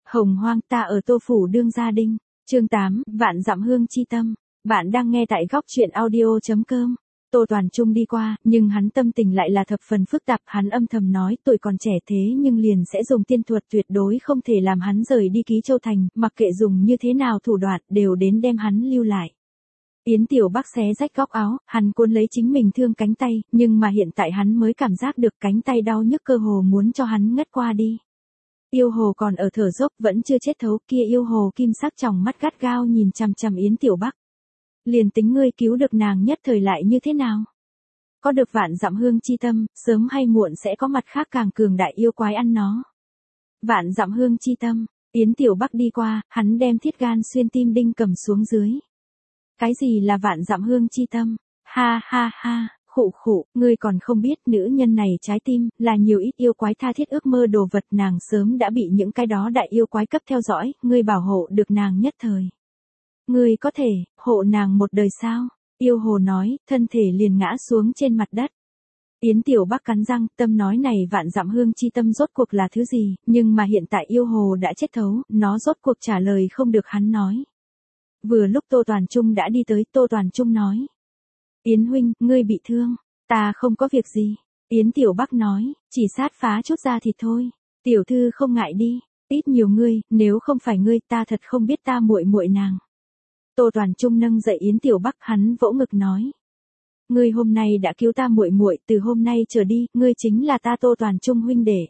Hồng hoang ta ở Tô Phủ đương gia đinh. Chương 8, vạn dặm hương chi tâm. Bạn đang nghe tại góc truyện audio.com. Tô Toàn Trung đi qua, nhưng hắn tâm tình lại là thập phần phức tạp, hắn âm thầm nói tuổi còn trẻ thế nhưng liền sẽ dùng tiên thuật tuyệt đối không thể làm hắn rời đi Ký Châu Thành, mặc kệ dùng như thế nào thủ đoạn đều đến đem hắn lưu lại. Yến Tiểu Bắc xé rách góc áo, hắn cuốn lấy chính mình thương cánh tay, nhưng mà hiện tại hắn mới cảm giác được cánh tay đau nhức cơ hồ muốn cho hắn ngất qua đi. Yêu hồ còn ở thở dốc vẫn chưa chết thấu, kia yêu hồ kim sắc tròng mắt gắt gao nhìn chằm chằm Yến Tiểu Bắc. Liền tính ngươi cứu được nàng nhất thời lại như thế nào? Có được vạn dặm hương chi tâm, sớm hay muộn sẽ có mặt khác càng cường đại yêu quái ăn nó. Vạn dặm hương chi tâm, Yến Tiểu Bắc đi qua, hắn đem thiết gan xuyên tim đinh cầm xuống dưới. Cái gì là vạn dặm hương chi tâm? Ha ha ha, khụ khụ, ngươi còn không biết nữ nhân này trái tim, là nhiều ít yêu quái tha thiết ước mơ đồ vật, nàng sớm đã bị những cái đó đại yêu quái cấp theo dõi, ngươi bảo hộ được nàng nhất thời. Ngươi có thể, hộ nàng một đời sao? Yêu hồ nói, thân thể liền ngã xuống trên mặt đất. Yến Tiểu Bắc cắn răng, tâm nói này vạn dặm hương chi tâm rốt cuộc là thứ gì, nhưng mà hiện tại yêu hồ đã chết thấu, nó rốt cuộc trả lời không được hắn nói. Vừa lúc Tô Toàn Trung đã đi tới, Tô Toàn Trung nói. Yến huynh, ngươi bị thương, ta không có việc gì. Yến Tiểu Bắc nói, chỉ sát phá chút da thịt thôi. Tiểu thư không ngại đi, ít nhiều ngươi, nếu không phải ngươi ta thật không biết ta muội muội nàng. Tô Toàn Trung nâng dậy Yến Tiểu Bắc, hắn vỗ ngực nói. Ngươi hôm nay đã cứu ta muội muội, từ hôm nay trở đi, ngươi chính là ta Tô Toàn Trung huynh đệ.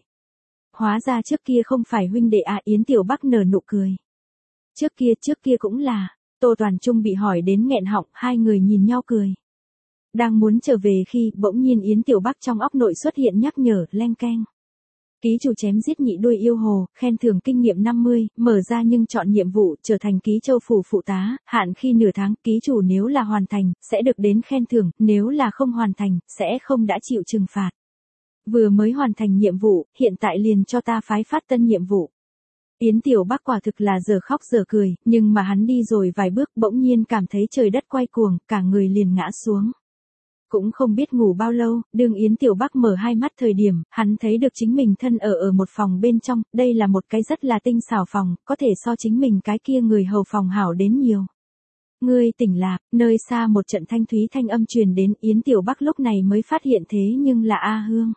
Hóa ra trước kia không phải huynh đệ à, Yến Tiểu Bắc nở nụ cười. Trước kia cũng là, Tô Toàn Trung bị hỏi đến nghẹn họng, hai người nhìn nhau cười. Đang muốn trở về khi, bỗng nhiên Yến Tiểu Bắc trong óc nội xuất hiện nhắc nhở, leng keng. Ký chủ chém giết nhị đuôi yêu hồ, khen thưởng kinh nghiệm 50, mở ra nhưng chọn nhiệm vụ, trở thành Ký Châu phủ phụ tá, hạn khi nửa tháng, ký chủ nếu là hoàn thành, sẽ được đến khen thưởng, nếu là không hoàn thành, sẽ không đã chịu trừng phạt. Vừa mới hoàn thành nhiệm vụ, hiện tại liền cho ta phái phát tân nhiệm vụ. Yến Tiểu Bắc quả thực là giờ khóc giờ cười, nhưng mà hắn đi rồi vài bước bỗng nhiên cảm thấy trời đất quay cuồng, cả người liền ngã xuống. Cũng không biết ngủ bao lâu, đương Yến Tiểu Bắc mở hai mắt thời điểm, hắn thấy được chính mình thân ở một phòng bên trong, đây là một cái rất là tinh xảo phòng, có thể so chính mình cái kia người hầu phòng hảo đến nhiều. Ngươi tỉnh lạc, nơi xa một trận thanh thúy thanh âm truyền đến, Yến Tiểu Bắc lúc này mới phát hiện thế nhưng là A Hương.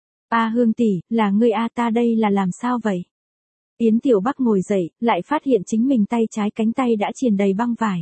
A Hương tỷ, là ngươi a, ta đây là làm sao vậy? Yến Tiểu Bắc ngồi dậy, lại phát hiện chính mình tay trái cánh tay đã triền đầy băng vải.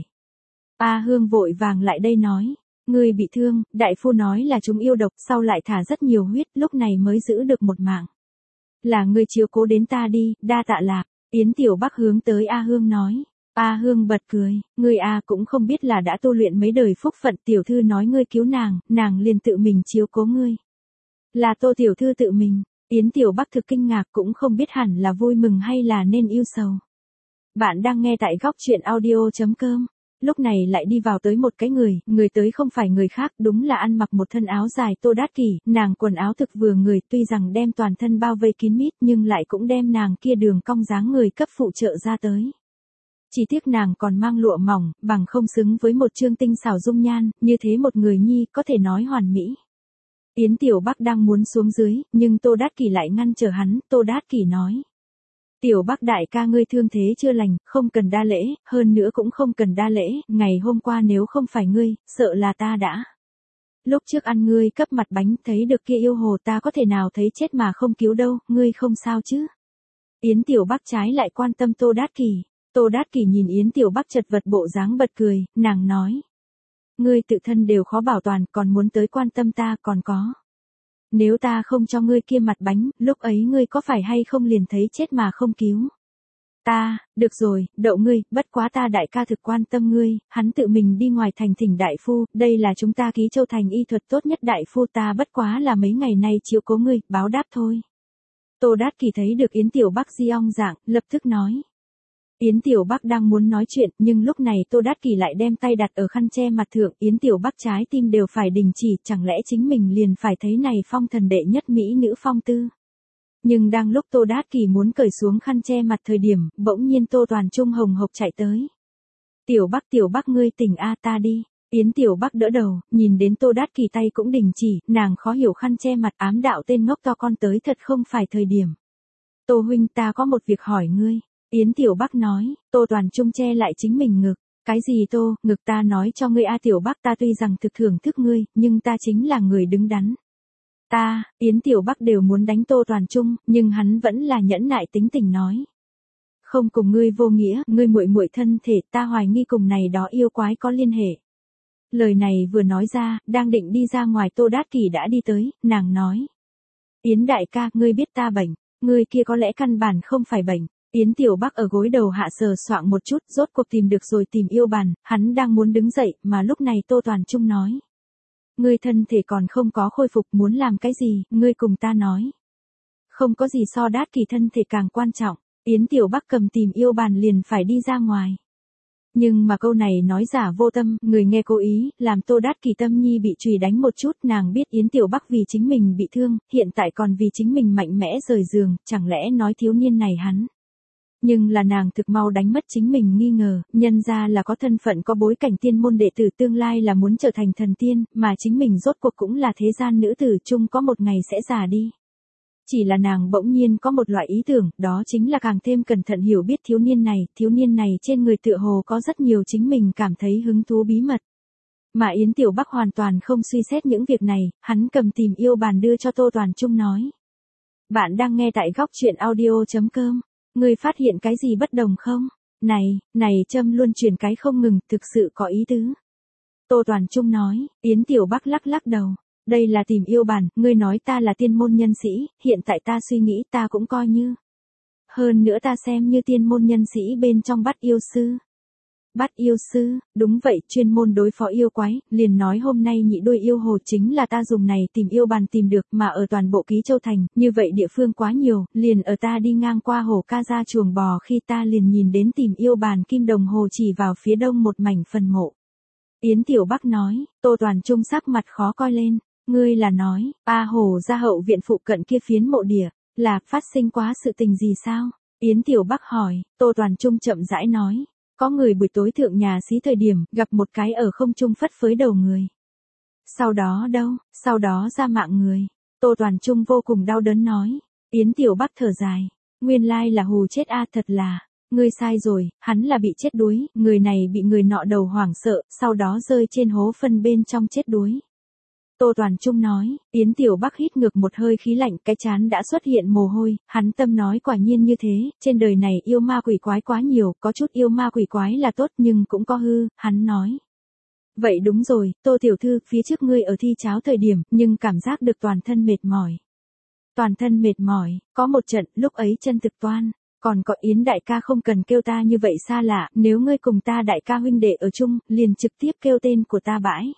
A Hương vội vàng lại đây nói. Ngươi bị thương, đại phu nói là chúng yêu độc, sau lại thả rất nhiều huyết, lúc này mới giữ được một mạng. Là ngươi chiếu cố đến ta đi, đa tạ lạc. Yến Tiểu Bắc hướng tới A Hương nói. A Hương bật cười, ngươi a cũng không biết là đã tu luyện mấy đời phúc phận, tiểu thư nói ngươi cứu nàng liền tự mình chiếu cố ngươi. Là Tô tiểu thư tự mình. Yến Tiểu Bắc thực kinh ngạc, cũng không biết hẳn là vui mừng hay là nên ưu sầu. Bạn đang nghe tại góc truyện audio.com. Lúc này lại đi vào tới một cái người tới không phải người khác, đúng là ăn mặc một thân áo dài Tô Đát Kỷ, nàng quần áo thực vừa người, tuy rằng đem toàn thân bao vây kín mít nhưng lại cũng đem nàng kia đường cong dáng người cấp phụ trợ ra tới. Chỉ tiếc nàng còn mang lụa mỏng, bằng không xứng với một trương tinh xảo dung nhan, như thế một người nhi có thể nói hoàn mỹ. Yến Tiểu Bắc đang muốn xuống dưới, nhưng Tô Đát Kỷ lại ngăn trở hắn, Tô Đát Kỷ nói. Tiểu Bắc đại ca ngươi thương thế chưa lành, không cần đa lễ, hơn nữa cũng không cần đa lễ, ngày hôm qua nếu không phải ngươi, sợ là ta đã. Lúc trước ăn ngươi cấp mặt bánh, thấy được kia yêu hồ ta có thể nào thấy chết mà không cứu đâu, ngươi không sao chứ. Yến Tiểu Bắc trái lại quan tâm Tô Đát Kỷ. Tô Đát Kỷ nhìn Yến Tiểu Bắc chật vật bộ dáng bật cười, nàng nói. Ngươi tự thân đều khó bảo toàn, còn muốn tới quan tâm ta, còn có. Nếu ta không cho ngươi kia mặt bánh, lúc ấy ngươi có phải hay không liền thấy chết mà không cứu. Được rồi, đậu ngươi, bất quá ta đại ca thực quan tâm ngươi, hắn tự mình đi ngoài thành thỉnh đại phu, đây là chúng ta Ký Châu thành y thuật tốt nhất đại phu, ta bất quá là mấy ngày nay chiếu cố ngươi, báo đáp thôi. Tô Đát Kỷ thấy được Yến Tiểu Bắc di ong dạng, lập tức nói. Yến Tiểu Bắc đang muốn nói chuyện, nhưng lúc này Tô Đát Kỷ lại đem tay đặt ở khăn che mặt thượng, Yến Tiểu Bắc trái tim đều phải đình chỉ, chẳng lẽ chính mình liền phải thấy này phong thần đệ nhất mỹ nữ phong tư. Nhưng đang lúc Tô Đát Kỷ muốn cởi xuống khăn che mặt thời điểm, bỗng nhiên Tô Toàn Trung hồng hộc chạy tới. Tiểu Bắc ngươi tỉnh a, ta đi. Yến Tiểu Bắc đỡ đầu, nhìn đến Tô Đát Kỷ tay cũng đình chỉ, nàng khó hiểu khăn che mặt, ám đạo tên ngốc to con tới thật không phải thời điểm. Tô huynh, ta có một việc hỏi ngươi. Yến Tiểu Bắc nói, Tô Toàn Trung che lại chính mình ngực. Cái gì Tô, ngực ta nói cho ngươi Tiểu Bắc ta tuy rằng thực thưởng thức ngươi, nhưng ta chính là người đứng đắn. Yến Tiểu Bắc đều muốn đánh Tô Toàn Trung, nhưng hắn vẫn là nhẫn nại tính tình nói. Không cùng ngươi vô nghĩa, ngươi muội muội thân thể, ta hoài nghi cùng này đó yêu quái có liên hệ. Lời này vừa nói ra, đang định đi ra ngoài Tô Đát Kỷ đã đi tới, nàng nói. Yến đại ca, ngươi biết ta bệnh, ngươi kia có lẽ căn bản không phải bệnh. Yến Tiểu Bắc ở gối đầu hạ sờ soạng một chút, rốt cuộc tìm được rồi tìm yêu bàn, hắn đang muốn đứng dậy, mà lúc này Tô Toàn Trung nói. Ngươi thân thể còn không có khôi phục, muốn làm cái gì, ngươi cùng ta nói. Không có gì so Đát Kỷ thân thể càng quan trọng, Yến Tiểu Bắc cầm tìm yêu bàn liền phải đi ra ngoài. Nhưng mà câu này nói giả vô tâm, người nghe cố ý, làm Tô Đát Kỷ tâm nhi bị chùy đánh một chút, nàng biết Yến Tiểu Bắc vì chính mình bị thương, hiện tại còn vì chính mình mạnh mẽ rời giường, chẳng lẽ nói thiếu niên này hắn. Nhưng là nàng thực mau đánh mất chính mình nghi ngờ, nhân ra là có thân phận có bối cảnh tiên môn đệ tử tương lai là muốn trở thành thần tiên, mà chính mình rốt cuộc cũng là thế gian nữ tử chung có một ngày sẽ già đi. Chỉ là nàng bỗng nhiên có một loại ý tưởng, đó chính là càng thêm cẩn thận hiểu biết thiếu niên này trên người tựa hồ có rất nhiều chính mình cảm thấy hứng thú bí mật. Mà Yến Tiểu Bắc hoàn toàn không suy xét những việc này, hắn cầm tìm yêu bàn đưa cho Tô Toàn Trung nói. Bạn đang nghe tại góc truyện audio.com. Ngươi phát hiện cái gì bất đồng không? Này châm luôn truyền cái không ngừng, thực sự có ý tứ. Tô Toàn Trung nói, Yến Tiểu Bắc lắc lắc đầu. Đây là tìm yêu bàn, ngươi nói ta là tiên môn nhân sĩ, hiện tại ta suy nghĩ ta cũng coi như. Hơn nữa ta xem như tiên môn nhân sĩ bên trong bắt yêu sư. Bắt yêu sư, đúng vậy, chuyên môn đối phó yêu quái, liền nói hôm nay nhị đôi yêu hồ chính là ta dùng này tìm yêu bàn tìm được mà ở toàn bộ Ký Châu Thành, như vậy địa phương quá nhiều, liền ở ta đi ngang qua hồ Ca Gia chuồng bò khi ta liền nhìn đến tìm yêu bàn kim đồng hồ chỉ vào phía đông một mảnh phần mộ. Yến Tiểu Bắc nói, Tô Toàn Trung sắc mặt khó coi lên, ngươi là nói, hồ gia hậu viện phụ cận kia phiến mộ địa, là phát sinh quá sự tình gì sao? Yến Tiểu Bắc hỏi, Tô Toàn Trung chậm rãi nói. Có người buổi tối thượng nhà xí thời điểm, gặp một cái ở không trung phất phới đầu người. Sau đó ra mạng người. Tô Toàn Trung vô cùng đau đớn nói. Yến Tiểu Bắc thở dài. Nguyên lai là hù chết thật là. Ngươi sai rồi, hắn là bị chết đuối, người này bị người nọ đầu hoảng sợ, sau đó rơi trên hố phân bên trong chết đuối. Tô Toàn Trung nói, Yến Tiểu Bắc hít ngược một hơi khí lạnh, cái trán đã xuất hiện mồ hôi, hắn tâm nói quả nhiên như thế, trên đời này yêu ma quỷ quái quá nhiều, có chút yêu ma quỷ quái là tốt nhưng cũng có hư, hắn nói. Vậy đúng rồi, Tô Tiểu Thư, phía trước ngươi ở thi cháo thời điểm, nhưng cảm giác được toàn thân mệt mỏi. Toàn thân mệt mỏi, có một trận, lúc ấy chân thực toan. Còn có Yến đại ca không cần kêu ta như vậy xa lạ, nếu ngươi cùng ta đại ca huynh đệ ở chung, liền trực tiếp kêu tên của ta bãi.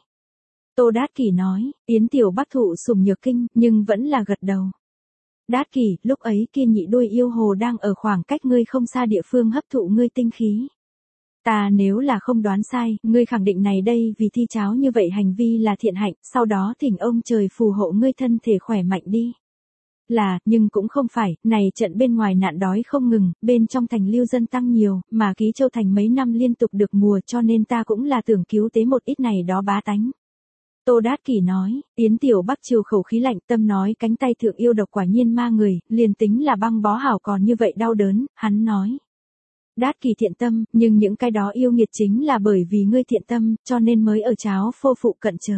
Tô Đát Kỷ nói, Yến Tiểu Bắc thụ sủng nhược kinh, nhưng vẫn là gật đầu. Đát Kỷ, lúc ấy kia nhị đôi yêu hồ đang ở khoảng cách ngươi không xa địa phương hấp thụ ngươi tinh khí. Ta nếu là không đoán sai, ngươi khẳng định này đây vì thi cháo như vậy hành vi là thiện hạnh, sau đó thỉnh ông trời phù hộ ngươi thân thể khỏe mạnh đi. Nhưng cũng không phải, này trận bên ngoài nạn đói không ngừng, bên trong thành lưu dân tăng nhiều, mà Ký Châu Thành mấy năm liên tục được mùa cho nên ta cũng là tưởng cứu tế một ít này đó bá tánh. Tô Đát Kỷ nói, Yến Tiểu Bắc chiều khẩu khí lạnh tâm nói cánh tay thượng yêu độc quả nhiên ma người, liền tính là băng bó hảo còn như vậy đau đớn, hắn nói. Đát Kỷ thiện tâm, nhưng những cái đó yêu nghiệt chính là bởi vì ngươi thiện tâm, cho nên mới ở cháo phô phụ cận chờ.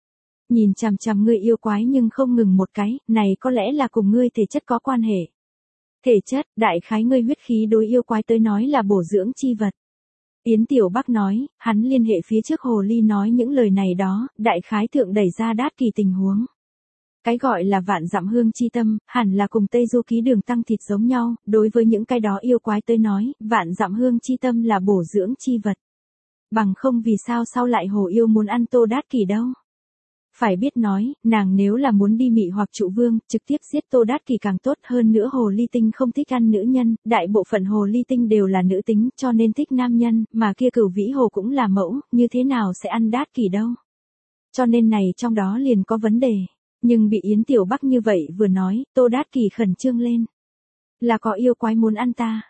Nhìn chằm chằm ngươi yêu quái nhưng không ngừng một cái, này có lẽ là cùng ngươi thể chất có quan hệ. Thể chất, đại khái ngươi huyết khí đối yêu quái tới nói là bổ dưỡng chi vật. Yến Tiểu Bắc nói, hắn liên hệ phía trước hồ ly nói những lời này đó, đại khái thượng đẩy ra Đát Kỷ tình huống. Cái gọi là vạn dặm hương chi tâm, hẳn là cùng Tây Du Ký đường tăng thịt giống nhau, đối với những cái đó yêu quái tới nói, vạn dặm hương chi tâm là bổ dưỡng chi vật. Bằng không vì sao sau lại hồ yêu muốn ăn Tô Đát Kỷ đâu. Phải biết nói, nàng nếu là muốn đi mị hoặc trụ vương, trực tiếp giết Tô Đát Kỷ càng tốt hơn nữa hồ ly tinh không thích ăn nữ nhân, đại bộ phận hồ ly tinh đều là nữ tính cho nên thích nam nhân, mà kia Cửu Vĩ hồ cũng là mẫu, như thế nào sẽ ăn Đát Kỷ đâu. Cho nên này trong đó liền có vấn đề, nhưng bị Yến Tiểu Bắc như vậy vừa nói, Tô Đát Kỷ khẩn trương lên. Là có yêu quái muốn ăn ta.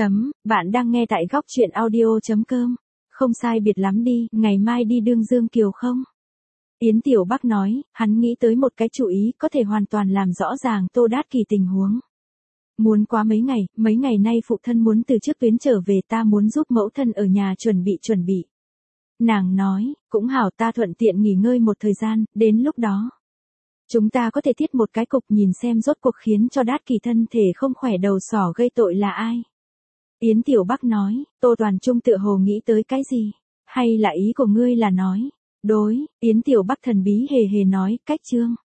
Bạn đang nghe tại góc truyện audio.com. Không sai biệt lắm đi, ngày mai đi Đương Dương Kiều không? Yến Tiểu Bắc nói, hắn nghĩ tới một cái chủ ý có thể hoàn toàn làm rõ ràng Tô Đát Kỷ tình huống. Muốn quá mấy ngày nay phụ thân muốn từ trước tuyến trở về, ta muốn giúp mẫu thân ở nhà chuẩn bị. Nàng nói, cũng hảo, ta thuận tiện nghỉ ngơi một thời gian, đến lúc đó. Chúng ta có thể thiết một cái cục nhìn xem rốt cuộc khiến cho Đát Kỳ thân thể không khỏe đầu sỏ gây tội là ai. Yến Tiểu Bắc nói, Tô Toàn Trung tựa hồ nghĩ tới cái gì? Hay là ý của ngươi là nói? Đối, Yến Tiểu Bắc thần bí hề hề nói, cách chương.